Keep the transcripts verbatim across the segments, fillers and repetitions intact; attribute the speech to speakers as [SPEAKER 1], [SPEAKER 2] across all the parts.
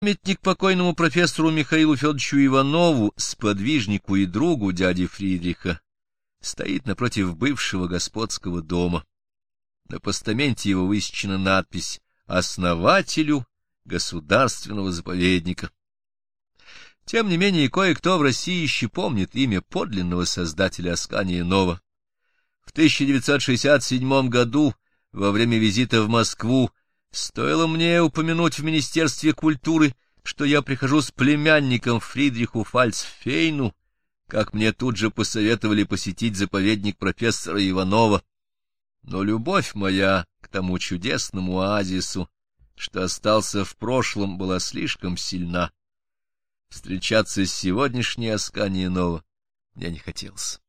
[SPEAKER 1] Памятник покойному профессору Михаилу Федоровичу Иванову, сподвижнику и другу дяди Фридриха, стоит напротив бывшего господского дома. На постаменте его высечена надпись «Основателю государственного заповедника». Тем не менее, кое-кто в России еще помнит имя подлинного создателя Аскания Нова. В тысяча девятьсот шестьдесят седьмом году, во время визита в Москву, стоило мне упомянуть в Министерстве культуры, что я прихожу с племянником Фридриху Фальцфейну, как мне тут же посоветовали посетить заповедник профессора Иванова. Но любовь моя к тому чудесному оазису, что остался в прошлом, была слишком сильна. Встречаться с сегодняшней Асканией Нова мне не хотелось.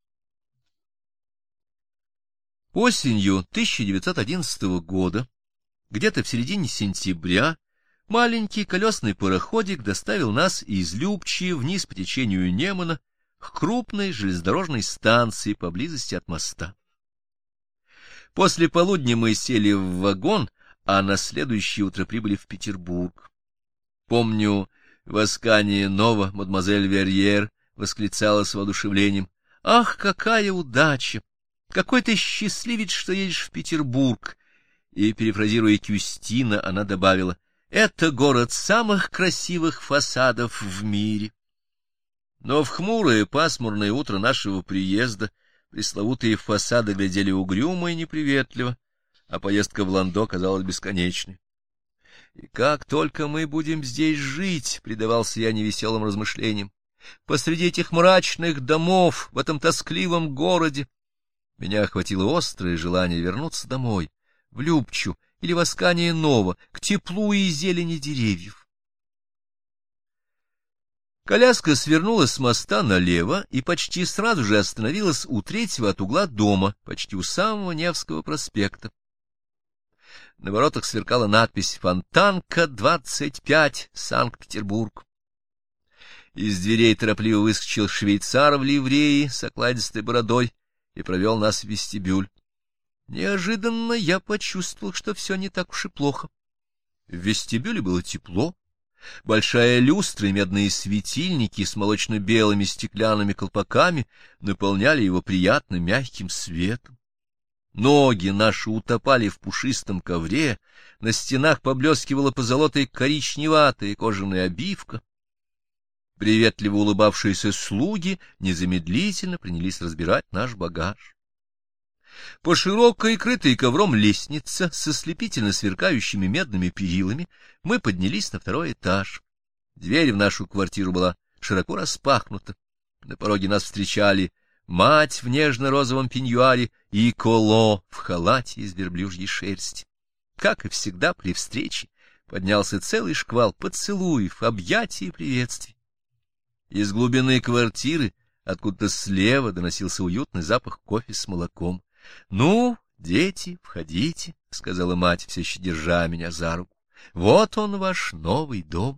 [SPEAKER 1] Осенью тысяча девятьсот одиннадцатого года, где-то в середине сентября, маленький колесный пароходик доставил нас из Любчи вниз по течению Немана к крупной железнодорожной станции поблизости от моста. После полудня мы сели в вагон, а на следующее утро прибыли в Петербург. Помню, в Аскании Нова мадемуазель Верьер восклицала с воодушевлением: «Ах, какая удача! Какой ты счастливец, что едешь в Петербург!» И, перефразируя Кюстина, она добавила: «Это город самых красивых фасадов в мире». Но в хмурое пасмурное утро нашего приезда пресловутые фасады глядели угрюмо и неприветливо, а поездка в Ландо казалась бесконечной. «И как только мы будем здесь жить», — предавался я невеселым размышлениям, — «посреди этих мрачных домов, в этом тоскливом городе». Меня охватило острое желание вернуться домой, в Любчу или в Аскания Нова, к теплу и зелени деревьев. Коляска свернула с моста налево и почти сразу же остановилась у третьего от угла дома, почти у самого Невского проспекта. На воротах сверкала надпись «Фонтанка, двадцать пять, Санкт-Петербург». Из дверей торопливо выскочил швейцар в ливреи с окладистой бородой и провел нас в вестибюль. Неожиданно я почувствовал, что все не так уж и плохо. В вестибюле было тепло. Большая люстра и медные светильники с молочно-белыми стеклянными колпаками наполняли его приятным мягким светом. Ноги наши утопали в пушистом ковре, на стенах поблескивала позолотой коричневатая кожаная обивка. Приветливо улыбавшиеся слуги незамедлительно принялись разбирать наш багаж. По широкой, крытой ковром лестнице с ослепительно сверкающими медными перилами мы поднялись на второй этаж. Дверь в нашу квартиру была широко распахнута. На пороге нас встречали мать в нежно-розовом пеньюаре и Коло в халате из верблюжьей шерсти. Как и всегда при встрече поднялся целый шквал поцелуев, объятий и приветствий. Из глубины квартиры откуда-то слева доносился уютный запах кофе с молоком. — Ну, дети, входите, — сказала мать, все еще держа меня за руку. — Вот он, ваш новый дом.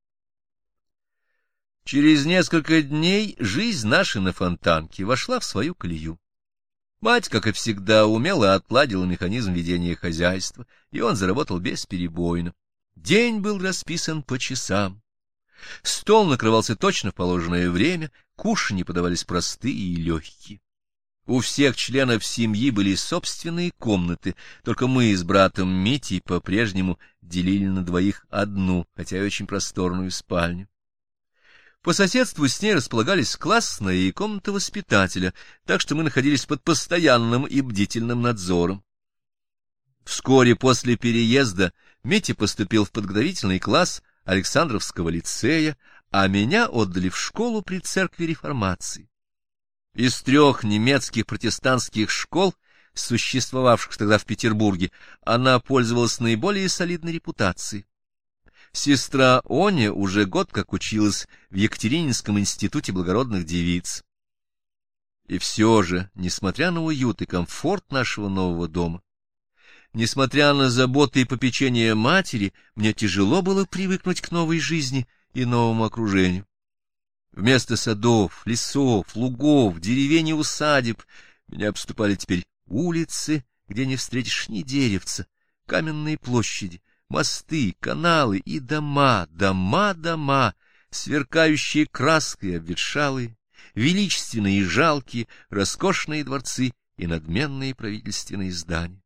[SPEAKER 1] Через несколько дней жизнь наша на Фонтанке вошла в свою колею. Мать, как и всегда, умело отладила механизм ведения хозяйства, и он заработал бесперебойно. День был расписан по часам. Стол накрывался точно в положенное время, кушанья подавались простые и легкие. У всех членов семьи были собственные комнаты, только мы с братом Митей по-прежнему делили на двоих одну, хотя и очень просторную спальню. По соседству с ней располагались классная и комната воспитателя, так что мы находились под постоянным и бдительным надзором. Вскоре после переезда Митя поступил в подготовительный класс Александровского лицея, а меня отдали в школу при церкви Реформации. Из трех немецких протестантских школ, существовавших тогда в Петербурге, она пользовалась наиболее солидной репутацией. Сестра Оня уже год как училась в Екатерининском институте благородных девиц. И все же, несмотря на уют и комфорт нашего нового дома, несмотря на заботы и попечения матери, мне тяжело было привыкнуть к новой жизни и новому окружению. Вместо садов, лесов, лугов, деревень и усадеб меня обступали теперь улицы, где не встретишь ни деревца, каменные площади, мосты, каналы и дома, дома, дома, сверкающие краской обветшалые, величественные и жалкие, роскошные дворцы и надменные правительственные здания.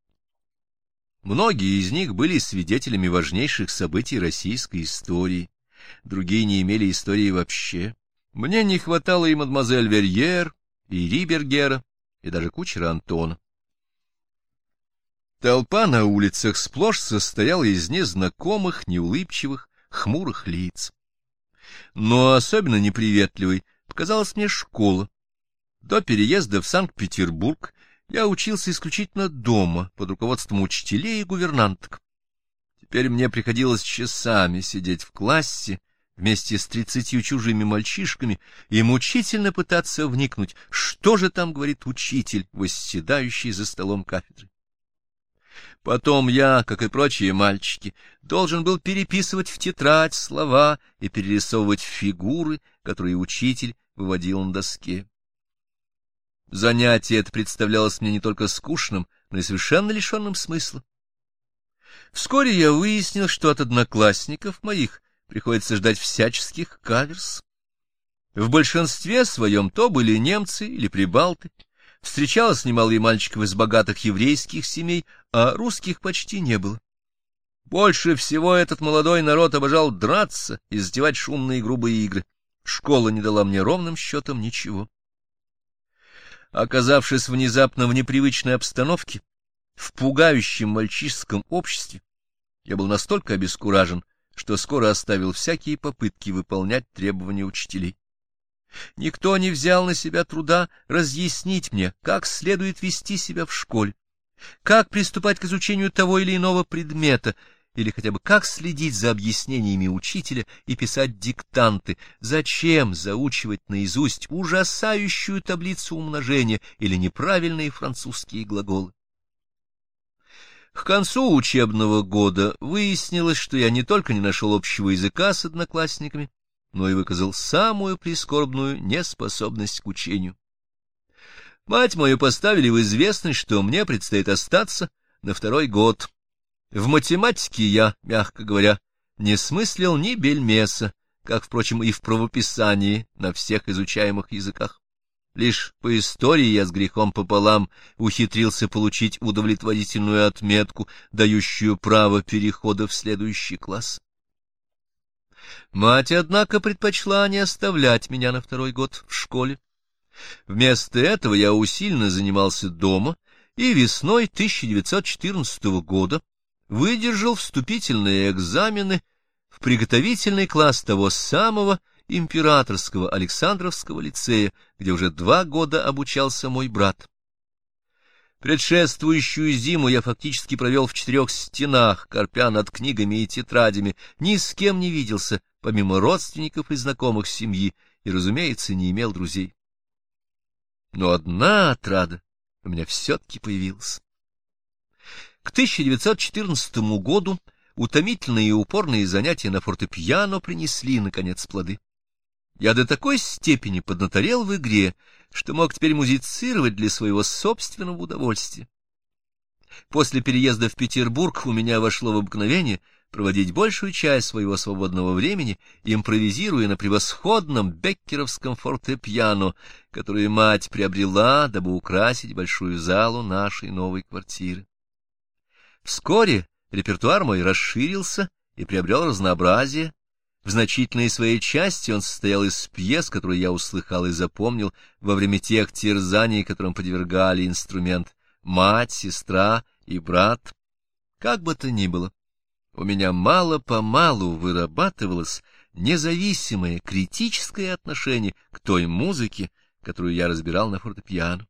[SPEAKER 1] Многие из них были свидетелями важнейших событий российской истории, другие не имели истории вообще. Мне не хватало и мадемуазель Верьер, и Рибергера, и даже кучера Антона. Толпа на улицах сплошь состояла из незнакомых, неулыбчивых, хмурых лиц. Но особенно неприветливой показалась мне школа. До переезда в Санкт-Петербург я учился исключительно дома, под руководством учителей и гувернанток. Теперь мне приходилось часами сидеть в классе вместе с тридцатью чужими мальчишками и мучительно пытаться вникнуть, что же там говорит учитель, восседающий за столом кафедры. Потом я, как и прочие мальчики, должен был переписывать в тетрадь слова и перерисовывать фигуры, которые учитель выводил на доске. Занятие это представлялось мне не только скучным, но и совершенно лишенным смысла. Вскоре я выяснил, что от одноклассников моих приходится ждать всяческих каверс. В большинстве своем то были немцы или прибалты. Встречалось немало и мальчиков из богатых еврейских семей, а русских почти не было. Больше всего этот молодой народ обожал драться и затевать шумные и грубые игры. Школа не дала мне ровным счетом ничего. Оказавшись внезапно в непривычной обстановке, в пугающем мальчишеском обществе, я был настолько обескуражен, что скоро оставил всякие попытки выполнять требования учителей. Никто не взял на себя труда разъяснить мне, как следует вести себя в школе, как приступать к изучению того или иного предмета, или хотя бы как следить за объяснениями учителя и писать диктанты, зачем заучивать наизусть ужасающую таблицу умножения или неправильные французские глаголы. К концу учебного года выяснилось, что я не только не нашел общего языка с одноклассниками, но и выказал самую прискорбную неспособность к учению. Мать мою поставили в известность, что мне предстоит остаться на второй год. В математике я, мягко говоря, не смыслил ни бельмеса, как, впрочем, и в правописании на всех изучаемых языках. Лишь по истории я с грехом пополам ухитрился получить удовлетворительную отметку, дающую право перехода в следующий класс. Мать, однако, предпочла не оставлять меня на второй год в школе. Вместо этого я усиленно занимался дома и весной тысяча девятьсот четырнадцатого года выдержал вступительные экзамены в приготовительный класс того самого императорского Александровского лицея, где уже два года обучался мой брат. Предшествующую зиму я фактически провел в четырех стенах, корпя над книгами и тетрадями, ни с кем не виделся, помимо родственников и знакомых семьи, и, разумеется, не имел друзей. Но одна отрада у меня все-таки появилась. К тысяча девятьсот четырнадцатому году утомительные и упорные занятия на фортепиано принесли, наконец, плоды. Я до такой степени поднаторел в игре, что мог теперь музицировать для своего собственного удовольствия. После переезда в Петербург у меня вошло в обыкновение проводить большую часть своего свободного времени, импровизируя на превосходном беккеровском фортепиано, которое мать приобрела, дабы украсить большую залу нашей новой квартиры. Вскоре репертуар мой расширился и приобрел разнообразие. В значительной своей части он состоял из пьес, которые я услыхал и запомнил во время тех терзаний, которым подвергали инструмент мать, сестра и брат. Как бы то ни было, у меня мало-помалу вырабатывалось независимое критическое отношение к той музыке, которую я разбирал на фортепиано.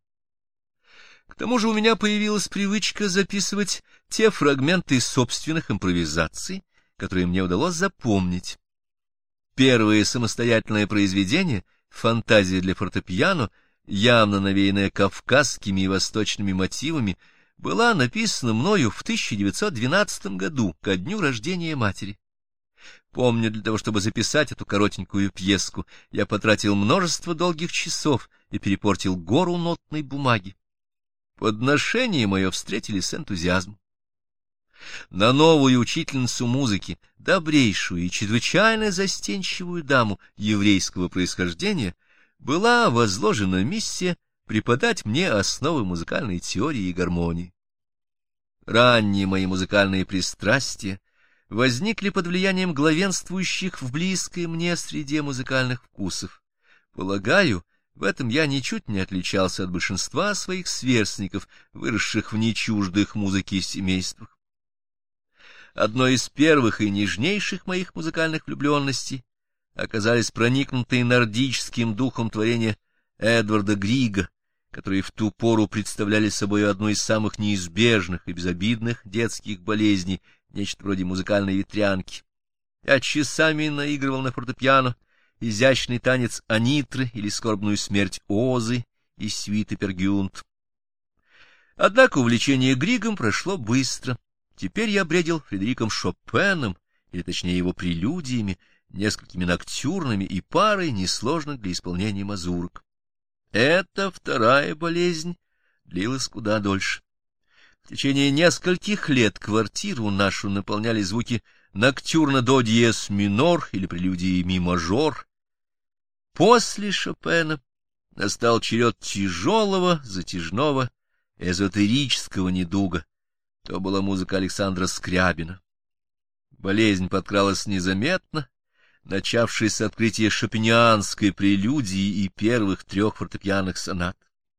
[SPEAKER 1] К тому же у меня появилась привычка записывать те фрагменты собственных импровизаций, которые мне удалось запомнить. Первое самостоятельное произведение «Фантазия для фортепиано», явно навеянная кавказскими и восточными мотивами, была написана мною в тысяча девятьсот двенадцатом году, ко дню рождения матери. Помню, для того, чтобы записать эту коротенькую пьеску, я потратил множество долгих часов и перепортил гору нотной бумаги. Подношение мое встретили с энтузиазмом. На новую учительницу музыки, добрейшую и чрезвычайно застенчивую даму еврейского происхождения, была возложена миссия преподать мне основы музыкальной теории и гармонии. Ранние мои музыкальные пристрастия возникли под влиянием главенствующих в близкой мне среде музыкальных вкусов. Полагаю, в этом я ничуть не отличался от большинства своих сверстников, выросших в нечуждых музыке семействах. Одной из первых и нежнейших моих музыкальных влюбленностей оказались проникнутые нордическим духом творения Эдварда Грига, которые в ту пору представляли собой одну из самых неизбежных и безобидных детских болезней, нечто вроде музыкальной ветрянки. Я часами наигрывал на фортепиано изящный танец Анитры или скорбную смерть Озы из свиты Пергюнт. Однако увлечение Григом прошло быстро. Теперь я бредил Фредериком Шопеном, или точнее его прелюдиями, несколькими ноктюрнами и парой несложных для исполнения мазурок. Эта вторая болезнь длилась куда дольше. В течение нескольких лет квартиру нашу наполняли звуки ноктюрна до диез минор или прелюдии ми мажор. После Шопена настал черед тяжелого, затяжного, эзотерического недуга. То была музыка Александра Скрябина. Болезнь подкралась незаметно, начавшись с открытия шопенианской прелюдии и первых трех фортепианных сонат.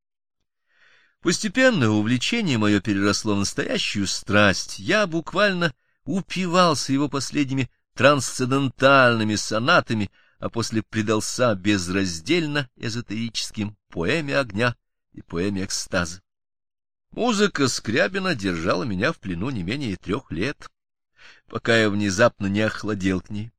[SPEAKER 1] Постепенно увлечение мое переросло в настоящую страсть. Я буквально упивался его последними трансцендентальными сонатами, а после предался безраздельно эзотерическим поэме огня и поэме экстаза. Музыка Скрябина держала меня в плену не менее трех лет, пока я внезапно не охладел к ней.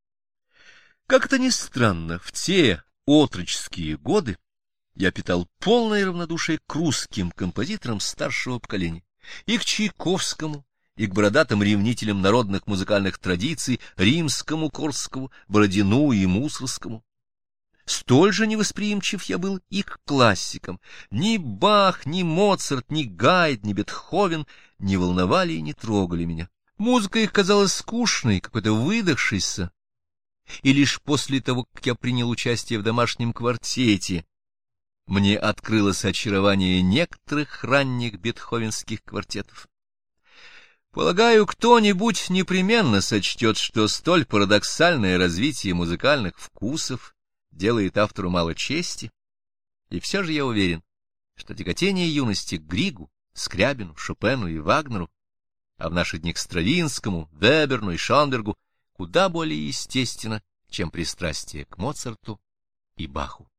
[SPEAKER 1] Как-то ни странно, в те отроческие годы я питал полное равнодушие к русским композиторам старшего поколения, и к Чайковскому, и к бородатым ревнителям народных музыкальных традиций Римскому, Корсакову, Бородину и Мусорскому. Столь же невосприимчив я был и к классикам. Ни Бах, ни Моцарт, ни Гайд, ни Бетховен не волновали и не трогали меня. Музыка их казалась скучной, какой-то выдохшейся. И лишь после того, как я принял участие в домашнем квартете, мне открылось очарование некоторых ранних бетховенских квартетов. Полагаю, кто-нибудь непременно сочтет, что столь парадоксальное развитие музыкальных вкусов делает автору мало чести, и все же я уверен, что тяготение юности к Григу, Скрябину, Шопену и Вагнеру, а в наши дни к Стравинскому, Веберну и Шонбергу, куда более естественно, чем пристрастие к Моцарту и Баху.